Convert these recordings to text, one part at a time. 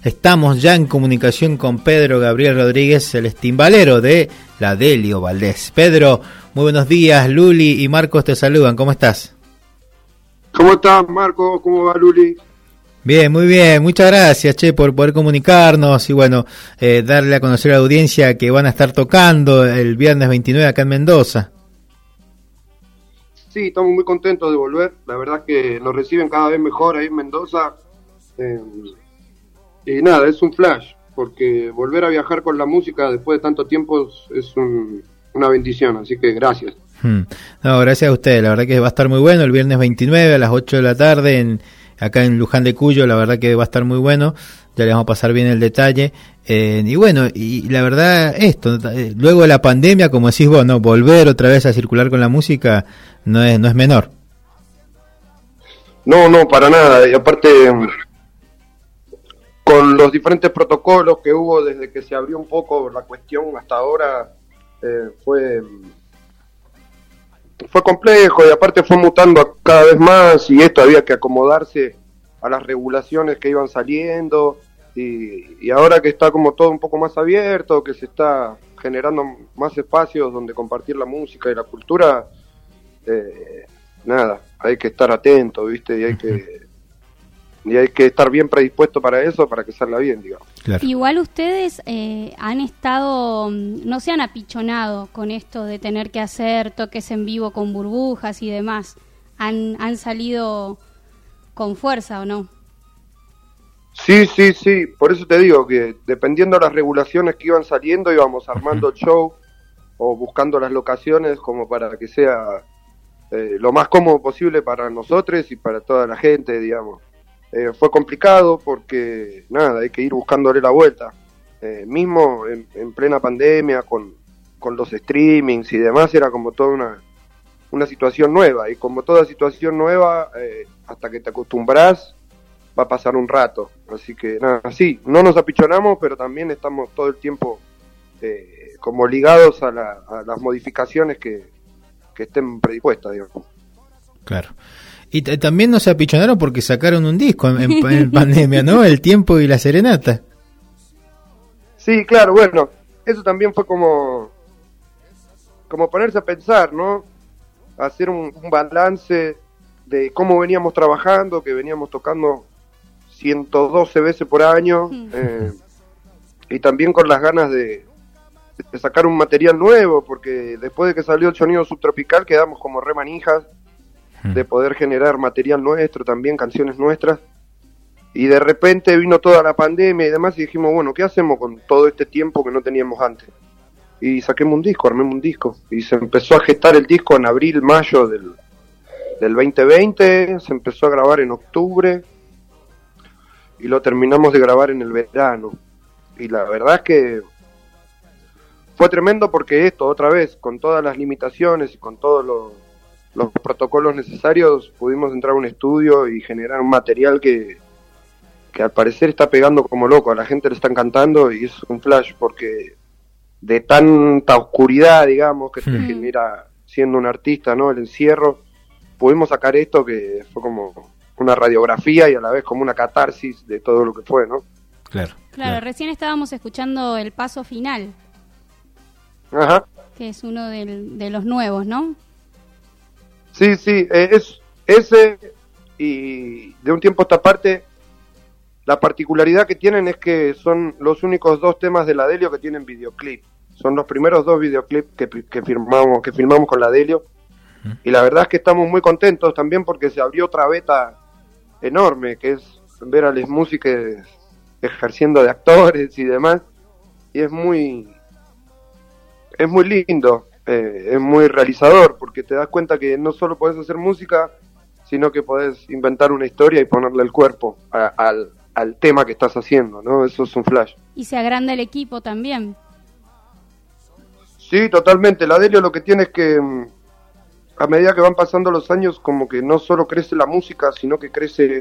Estamos ya en comunicación con Pedro Gabriel Rodríguez, el timbalero de la Delio Valdés. Pedro, muy buenos días. Luli y Marcos te saludan. ¿Cómo estás? ¿Cómo estás, Marcos? ¿Cómo va, Luli? Bien, muy bien. Muchas gracias, por poder comunicarnos y bueno, darle a conocer a la audiencia que van a estar tocando el viernes 29 acá en Mendoza. Sí, estamos muy contentos de volver. La verdad es que nos reciben cada vez mejor ahí en Mendoza. Y nada, es un flash, porque volver a viajar con la música después de tanto tiempo es una bendición, así que gracias. No, gracias a ustedes, la verdad que va a estar muy bueno el viernes 29 a las 8 de la tarde acá en Luján de Cuyo, la verdad que va a estar muy bueno, ya les vamos a pasar bien el detalle. Y bueno, y la verdad luego de la pandemia, como decís vos, no, volver otra vez a circular con la música no es menor. No, para nada, y aparte con los diferentes protocolos que hubo desde que se abrió un poco la cuestión hasta ahora, fue complejo y aparte fue mutando cada vez más y esto había que acomodarse a las regulaciones que iban saliendo y ahora que está como todo un poco más abierto, que se está generando más espacios donde compartir la música y la cultura, nada, hay que estar atento, ¿viste? Y hay que estar bien predispuesto para eso, para que salga bien, digamos. Claro. Igual ustedes han estado, no se han apichonado con esto de tener que hacer toques en vivo con burbujas y demás. Han salido con fuerza, ¿o no? Sí, por eso te digo que dependiendo de las regulaciones que iban saliendo, íbamos armando el show o buscando las locaciones como para que sea lo más cómodo posible para nosotros y para toda la gente, digamos. Fue complicado porque, nada, hay que ir buscándole la vuelta. Mismo en plena pandemia, con los streamings y demás, era como toda una situación nueva. Y como toda situación nueva, hasta que te acostumbras, va a pasar un rato. Así que, nada, sí, no nos apichonamos, pero también estamos todo el tiempo como ligados a las modificaciones que estén predispuestas, digamos. Claro. Y también no se apichonaron porque sacaron un disco en pandemia, ¿no? El Tiempo y la Serenata. Sí, claro, bueno, eso también fue como ponerse a pensar, ¿no? Hacer un balance de cómo veníamos trabajando, que veníamos tocando 112 veces por año, y también con las ganas de sacar un material nuevo, porque después de que salió el Sonido Subtropical quedamos como re manijas de poder generar material nuestro, también canciones nuestras, y de repente vino toda la pandemia y demás y dijimos, bueno, ¿qué hacemos con todo este tiempo que no teníamos antes? Y armemos un disco, y se empezó a gestar el disco en abril, mayo del 2020, se empezó a grabar en octubre y lo terminamos de grabar en el verano, y la verdad es que fue tremendo porque otra vez, con todas las limitaciones y con todos los protocolos necesarios, pudimos entrar a un estudio y generar un material que al parecer está pegando como loco, a la gente le está encantando y es un flash porque de tanta oscuridad, digamos, que te genera siendo un artista, ¿no? El encierro, pudimos sacar esto que fue como una radiografía y a la vez como una catarsis de todo lo que fue, ¿no? Claro, recién estábamos escuchando El Paso Final. Ajá. Que es uno de los nuevos, ¿no? Sí, es ese, y de un tiempo a esta parte la particularidad que tienen es que son los únicos 2 temas de la Delio que tienen videoclip. Son los primeros 2 videoclips que filmamos con la Delio, y la verdad es que estamos muy contentos también porque se abrió otra beta enorme, que es ver a las músicas ejerciendo de actores y demás, y es muy lindo. Es muy realizador porque te das cuenta que no solo podés hacer música, sino que podés inventar una historia y ponerle el cuerpo al tema que estás haciendo, ¿no? Eso es un flash. Y se agranda el equipo también. Sí, totalmente. La Delio lo que tiene es que a medida que van pasando los años, como que no solo crece la música, sino que crece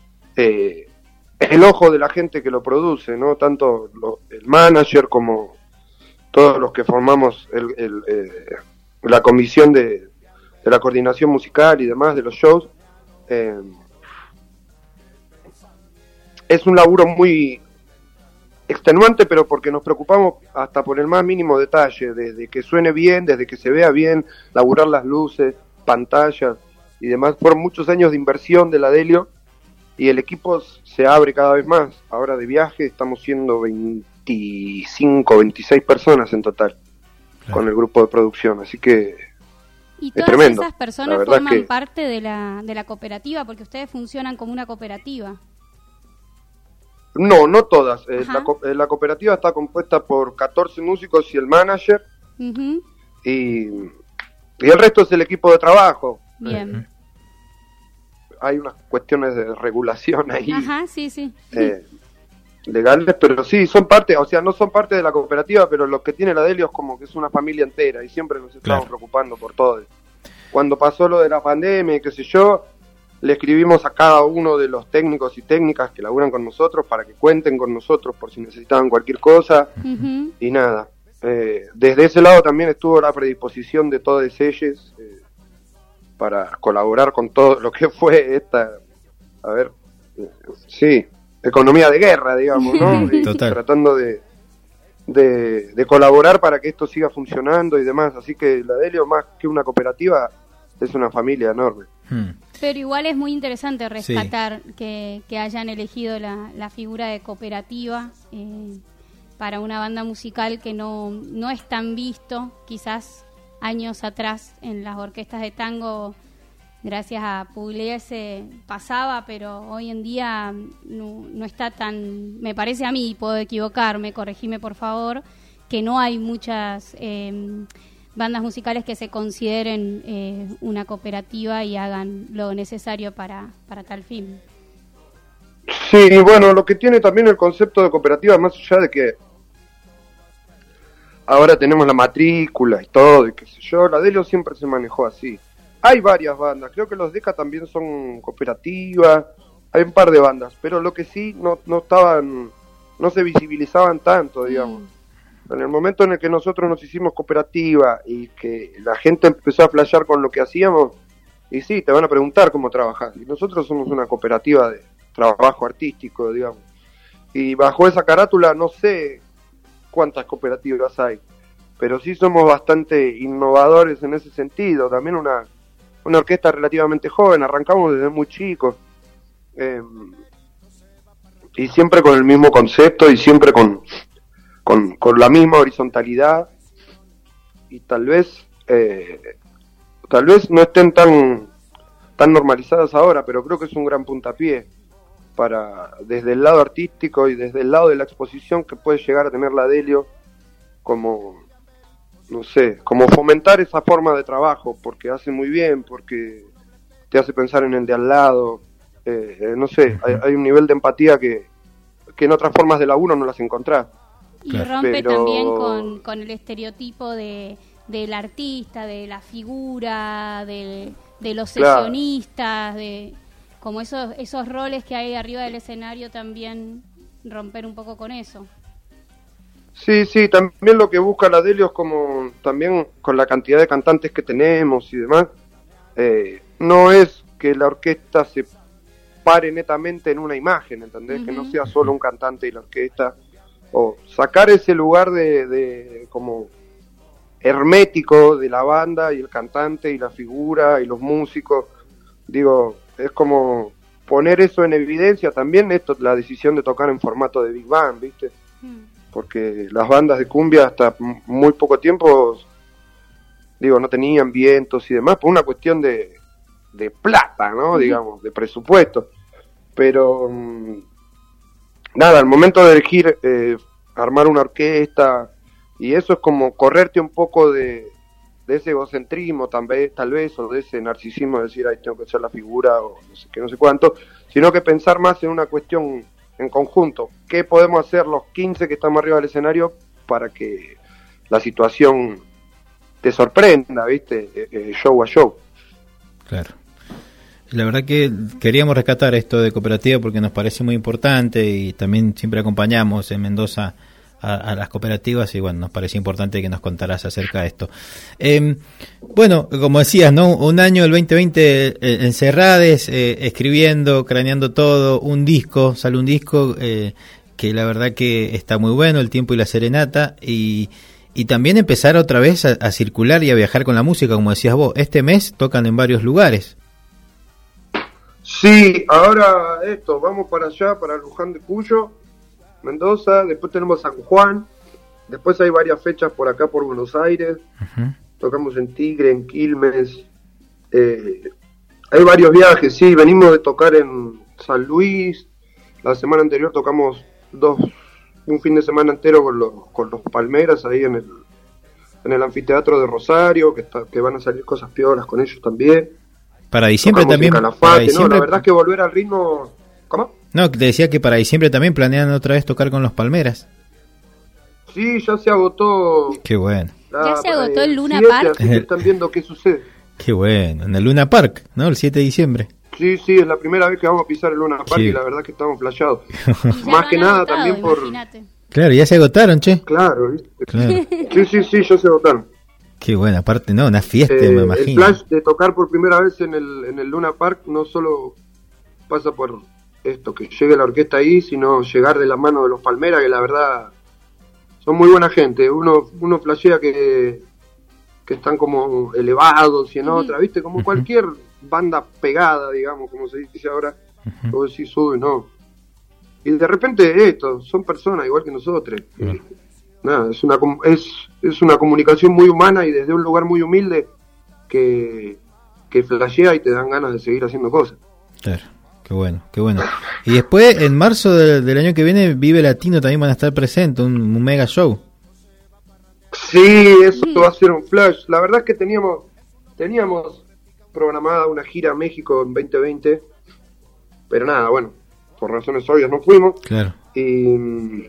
el ojo de la gente que lo produce, ¿no? Tanto el manager como todos los que formamos la comisión de la coordinación musical y demás de los shows. Es un laburo muy extenuante, pero porque nos preocupamos hasta por el más mínimo detalle, desde que suene bien, desde que se vea bien, laburar las luces, pantallas y demás. Fueron muchos años de inversión de la Delio y el equipo se abre cada vez más. Ahora de viaje estamos siendo 25, 26 personas en total, claro, con el grupo de producción, así que y todas tremendo. Esas personas forman parte de la cooperativa, porque ustedes funcionan como una cooperativa. No todas. La cooperativa está compuesta por 14 músicos y el manager, uh-huh, y el resto es el equipo de trabajo. Bien. Hay unas cuestiones de regulación ahí. Ajá, sí. Legales, pero sí, son parte, o sea, no son parte de la cooperativa, pero lo que tiene la Delio es como que es una familia entera y siempre nos estamos preocupando por todo. Cuando pasó lo de la pandemia y qué sé yo, le escribimos a cada uno de los técnicos y técnicas que laburan con nosotros para que cuenten con nosotros por si necesitaban cualquier cosa, uh-huh, y nada. Desde ese lado también estuvo la predisposición de todos ellos para colaborar con todo lo que fue esta, economía de guerra, digamos, ¿no? Y tratando de colaborar para que esto siga funcionando y demás. Así que la Delio, más que una cooperativa, es una familia enorme. Pero igual es muy interesante rescatar que hayan elegido la figura de cooperativa para una banda musical que no es tan visto, quizás años atrás en las orquestas de tango. Gracias a Pugliese pasaba, pero hoy en día no está tan... Me parece a mí, puedo equivocarme, corregime por favor, que no hay muchas bandas musicales que se consideren una cooperativa y hagan lo necesario para tal fin. Sí, y bueno, lo que tiene también el concepto de cooperativa, más allá de que ahora tenemos la matrícula y todo, y qué sé yo, la Delio siempre se manejó así. Hay varias bandas, creo que los Deca también son cooperativas, hay un par de bandas, pero lo que sí no se visibilizaban tanto, digamos. En el momento en el que nosotros nos hicimos cooperativa y que la gente empezó a flashear con lo que hacíamos, y sí, te van a preguntar cómo trabajas, y nosotros somos una cooperativa de trabajo artístico, digamos. Y bajo esa carátula no sé cuántas cooperativas hay, pero sí somos bastante innovadores en ese sentido. También una orquesta relativamente joven, arrancamos desde muy chicos, y siempre con el mismo concepto y siempre con la misma horizontalidad, y tal vez no estén tan normalizadas ahora, pero creo que es un gran puntapié para, desde el lado artístico y desde el lado de la exposición que puede llegar a tener la Delio, como fomentar esa forma de trabajo, porque hace muy bien, porque te hace pensar en el de al lado, hay un nivel de empatía que en otras formas de laburo no las encontrás. Y rompe también con el estereotipo del artista, de la figura, de los sesionistas, de como esos roles que hay arriba del escenario, también romper un poco con eso. Sí, también lo que busca la Delio es como, también con la cantidad de cantantes que tenemos y demás, no es que la orquesta se pare netamente en una imagen, ¿entendés? Uh-huh. Que no sea solo un cantante y la orquesta, o sacar ese lugar de como hermético de la banda y el cantante y la figura y los músicos. Digo, es como poner eso en evidencia. También la decisión de tocar en formato de Big Band, ¿viste? Porque las bandas de cumbia hasta muy poco tiempo, no tenían vientos y demás, por una cuestión de plata, ¿no? Digamos, de presupuesto. Pero nada, al momento de elegir armar una orquesta, y eso es como correrte un poco de ese egocentrismo tal vez, o de ese narcisismo de decir, ay, tengo que ser la figura, o no sé qué, no sé cuánto, sino que pensar más en una cuestión en conjunto. ¿Qué podemos hacer los 15 que estamos arriba del escenario para que la situación te sorprenda, ¿viste? Show a show. Claro. La verdad que queríamos rescatar esto de cooperativa porque nos parece muy importante, y también siempre acompañamos en Mendoza a las cooperativas, y bueno, nos parece importante que nos contaras acerca de esto. Bueno, como decías, ¿no? Un año, el 2020, encerrades, escribiendo, craneando todo, sale un disco que la verdad que está muy bueno, el tiempo y la serenata, y también empezar otra vez a circular y a viajar con la música, como decías vos. Este mes tocan en varios lugares. Sí, ahora vamos para allá, para Luján de Cuyo, Mendoza, después tenemos San Juan, después hay varias fechas por acá por Buenos Aires, tocamos en Tigre, en Quilmes, hay varios viajes, sí, venimos de tocar en San Luis, la semana anterior tocamos un fin de semana entero con los Palmeras ahí en el anfiteatro de Rosario, que van a salir cosas piolas con ellos también. Para diciembre tocamos también. Calafate, para diciembre, no, la verdad es que volver al ritmo. ¿Cómo? No, te decía que para diciembre también planean otra vez tocar con los Palmeras. Sí, ya se agotó. Qué bueno. Ya se agotó el Luna 7, Park. Así que están viendo qué sucede. Qué bueno, en el Luna Park, ¿no? El 7 de diciembre. Sí, es la primera vez que vamos a pisar el Luna Park y la verdad que estamos flasheados. Más que nada agotado, también por... Imagínate. Claro, ya se agotaron, che. Claro, ¿viste? Claro. Sí, ya se agotaron. Qué bueno, aparte, no, una fiesta, me imagino. El flash de tocar por primera vez en el Luna Park no solo pasa por esto, que llegue la orquesta ahí, sino llegar de la mano de los Palmeras, que la verdad son muy buena gente. Uno flashea que están como elevados y en otra, ¿viste? Como cualquier banda pegada, digamos, como se dice ahora, vos decís, sube, no. Y de repente son personas igual que nosotros. Nada, es una comunicación muy humana y desde un lugar muy humilde que flashea y te dan ganas de seguir haciendo cosas. Claro, qué bueno. Y después, en marzo del año que viene, Vive Latino también van a estar presentes, un mega show. Sí, eso va a ser un flash. La verdad es que teníamos programada una gira a México en 2020, pero nada, bueno, por razones obvias no fuimos. Claro. Y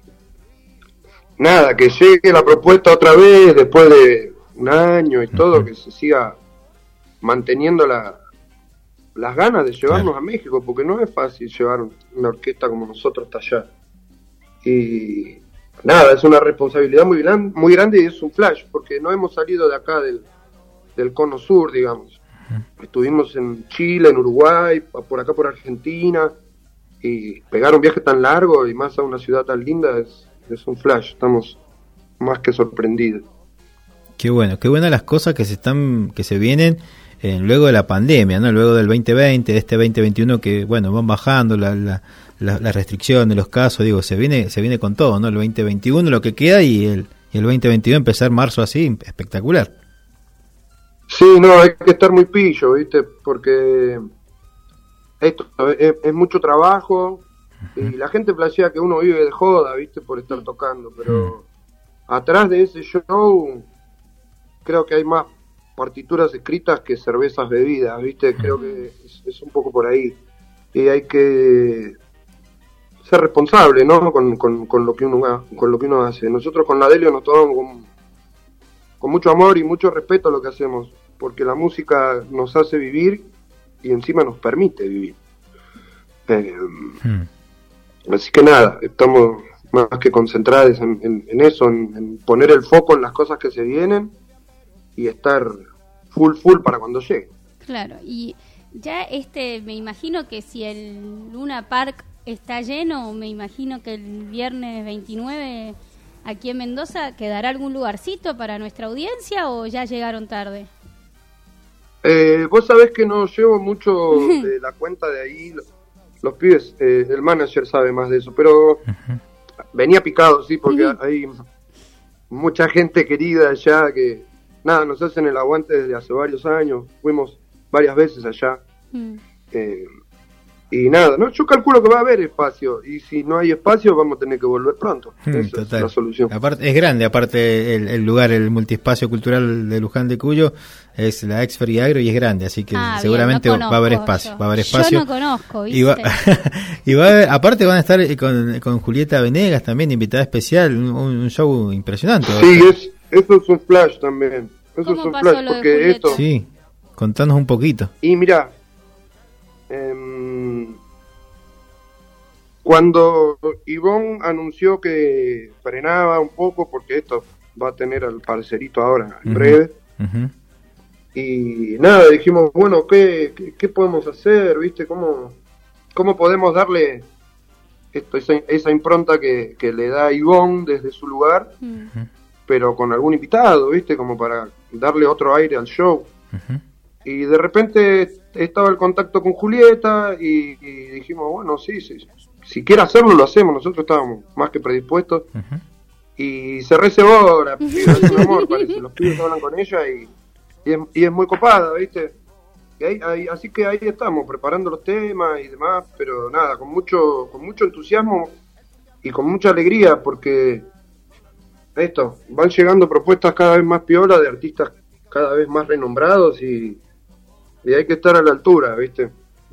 nada, que llegue la propuesta otra vez después de un año y todo, que se siga manteniendo las ganas de llevarnos a México, porque no es fácil llevar una orquesta como nosotros hasta allá. Y nada, es una responsabilidad muy grande y es un flash, porque no hemos salido de acá del cono sur, digamos. Estuvimos en Chile, en Uruguay, por acá por Argentina, y pegar un viaje tan largo y más a una ciudad tan linda es un flash. Estamos más que sorprendidos. Qué buenas las cosas que se vienen luego de la pandemia, ¿no? Luego del 2020, de este 2021 que, bueno, van bajando las restricciones, los casos, digo, se viene con todo, ¿no? El 2021 lo que queda y el 2022 empezar marzo así, espectacular. Sí, no, hay que estar muy pillo, ¿viste? Porque esto es mucho trabajo y la gente flashea que uno vive de joda, ¿viste? Por estar tocando, pero atrás de ese show creo que hay más partituras escritas que cervezas bebidas, ¿viste? Creo que es un poco por ahí. Y hay que ser responsable, ¿no? Con lo que uno hace. Nosotros con la Delio nos tomamos con mucho amor y mucho respeto a lo que hacemos, porque la música nos hace vivir y encima nos permite vivir. Así que nada, estamos más que concentrados en eso, en poner el foco en las cosas que se vienen y estar full para cuando llegue. Claro, y ya me imagino que si el Luna Park está lleno, me imagino que el viernes 29 aquí en Mendoza quedará algún lugarcito para nuestra audiencia o ya llegaron tarde. Vos sabés que no llevo mucho de la cuenta de ahí, los pibes, el manager sabe más de eso, pero venía picado, sí, porque hay mucha gente querida allá que nada, nos hacen el aguante desde hace varios años, fuimos varias veces allá. Y nada, no, yo calculo que va a haber espacio y si no hay espacio vamos a tener que volver pronto. Esa es la solución. Aparte, es grande, aparte el lugar, el multiespacio cultural de Luján de Cuyo es la ex Feriagro y es grande, así que seguramente bien, no va a haber espacio. Va a haber espacio. Yo no conozco, ¿viste? Y va a haber, aparte van a estar con Julieta Venegas también, invitada especial, un show impresionante. Sí, eso es un flash también. Eso es un pasó flash, lo de porque Julieta? esto... Sí, contanos un poquito. Y mira, cuando Ivonne anunció que frenaba un poco, porque esto va a tener al parcerito ahora en breve, y nada, dijimos, bueno, ¿qué podemos hacer? ¿Viste? ¿Cómo podemos darle esa impronta que le da Ivonne desde su lugar, pero con algún invitado, ¿viste? Como para darle otro aire al show. Y de repente estaba el contacto con Julieta y dijimos, bueno, sí, si quiere hacerlo, lo hacemos. Nosotros estábamos más que predispuestos. Y se recebó, la piba es un amor, parece. Los pibes hablan con ella y es muy copada, ¿viste? Y así que ahí estamos, preparando los temas y demás, pero nada, con mucho entusiasmo y con mucha alegría, porque van llegando propuestas cada vez más piola de artistas cada vez más renombrados y hay que estar a la altura, ¿viste?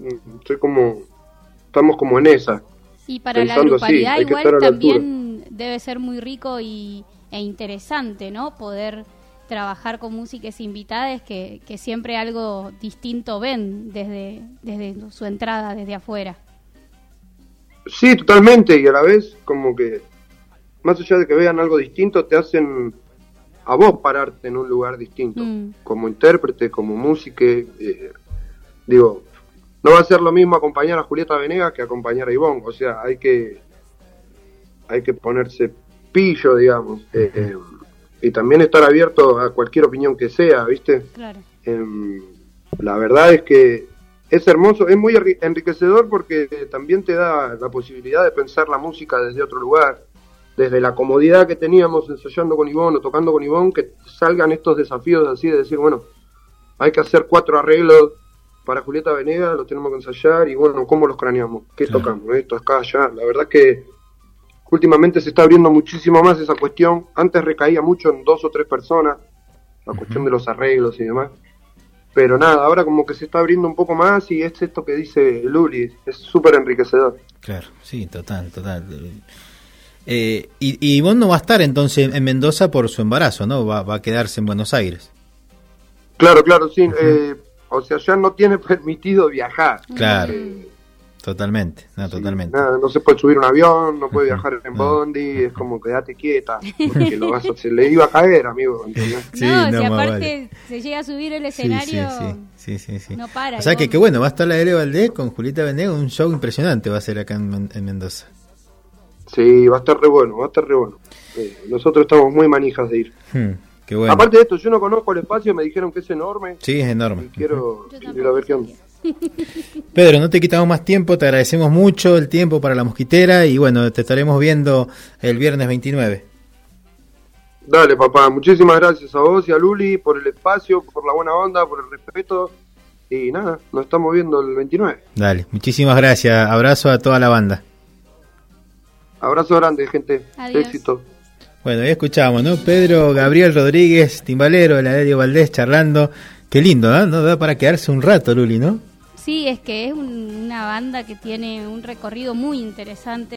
Estamos como en esa. Y para la grupalidad igual también debe ser muy rico e interesante, ¿no? Poder trabajar con músicas invitadas que siempre algo distinto ven desde su entrada, desde afuera. Sí, totalmente, y a la vez como que más allá de que vean algo distinto, te hacen a vos pararte en un lugar distinto, como intérprete, como músico. Digo, no va a ser lo mismo acompañar a Julieta Venegas que acompañar a Ivonne, o sea, hay que ponerse pillo, digamos, y también estar abierto a cualquier opinión que sea, ¿viste? Claro. La verdad es que es hermoso, es muy enriquecedor porque también te da la posibilidad de pensar la música desde otro lugar, desde la comodidad que teníamos ensayando con Ivonne o tocando con Ivonne, que salgan estos desafíos así de decir, bueno, hay que hacer 4 arreglos para Julieta Venegas, los tenemos que ensayar y bueno, ¿cómo los craneamos? ¿Qué tocamos? Esto, acá, allá. La verdad que últimamente se está abriendo muchísimo más esa cuestión. Antes recaía mucho en 2 o 3 personas, la cuestión de los arreglos y demás. Pero nada, ahora como que se está abriendo un poco más y es esto que dice Luli, es súper enriquecedor. Claro, sí, total. Y Ivonne no va a estar entonces en Mendoza por su embarazo, ¿no? Va a quedarse en Buenos Aires. Claro, sí. O sea, ya no tiene permitido viajar. Claro, totalmente. Nada, no se puede subir un avión, no puede viajar en bondi, es como quédate quieta, porque se le iba a caer, amigo. ¿Entendés? Sí, si aparte se llega a subir el escenario, sí. No para. O sea que bueno, va a estar la L. Valdés con Julieta Venegas, un show impresionante va a ser acá en Mendoza. Sí, va a estar re bueno. Nosotros estamos muy manijas de ir. Qué bueno. Aparte de esto, yo no conozco el espacio, me dijeron que es enorme. Sí, es enorme. Y quiero ir a ver qué onda. Pedro, no te quitamos más tiempo, te agradecemos mucho el tiempo para La Mosquitera y bueno, te estaremos viendo el viernes 29. Dale, papá, muchísimas gracias a vos y a Luli por el espacio, por la buena onda, por el respeto y nada, nos estamos viendo el 29. Dale, muchísimas gracias, abrazo a toda la banda. Abrazo grande, gente. Adiós. Éxito. Bueno, ya escuchamos, ¿no? Pedro Gabriel Rodríguez, timbalero, el Adelio Valdés charlando. Qué lindo, ¿no? Nos da para quedarse un rato, Luli, ¿no? Sí, es que es una banda que tiene un recorrido muy interesante.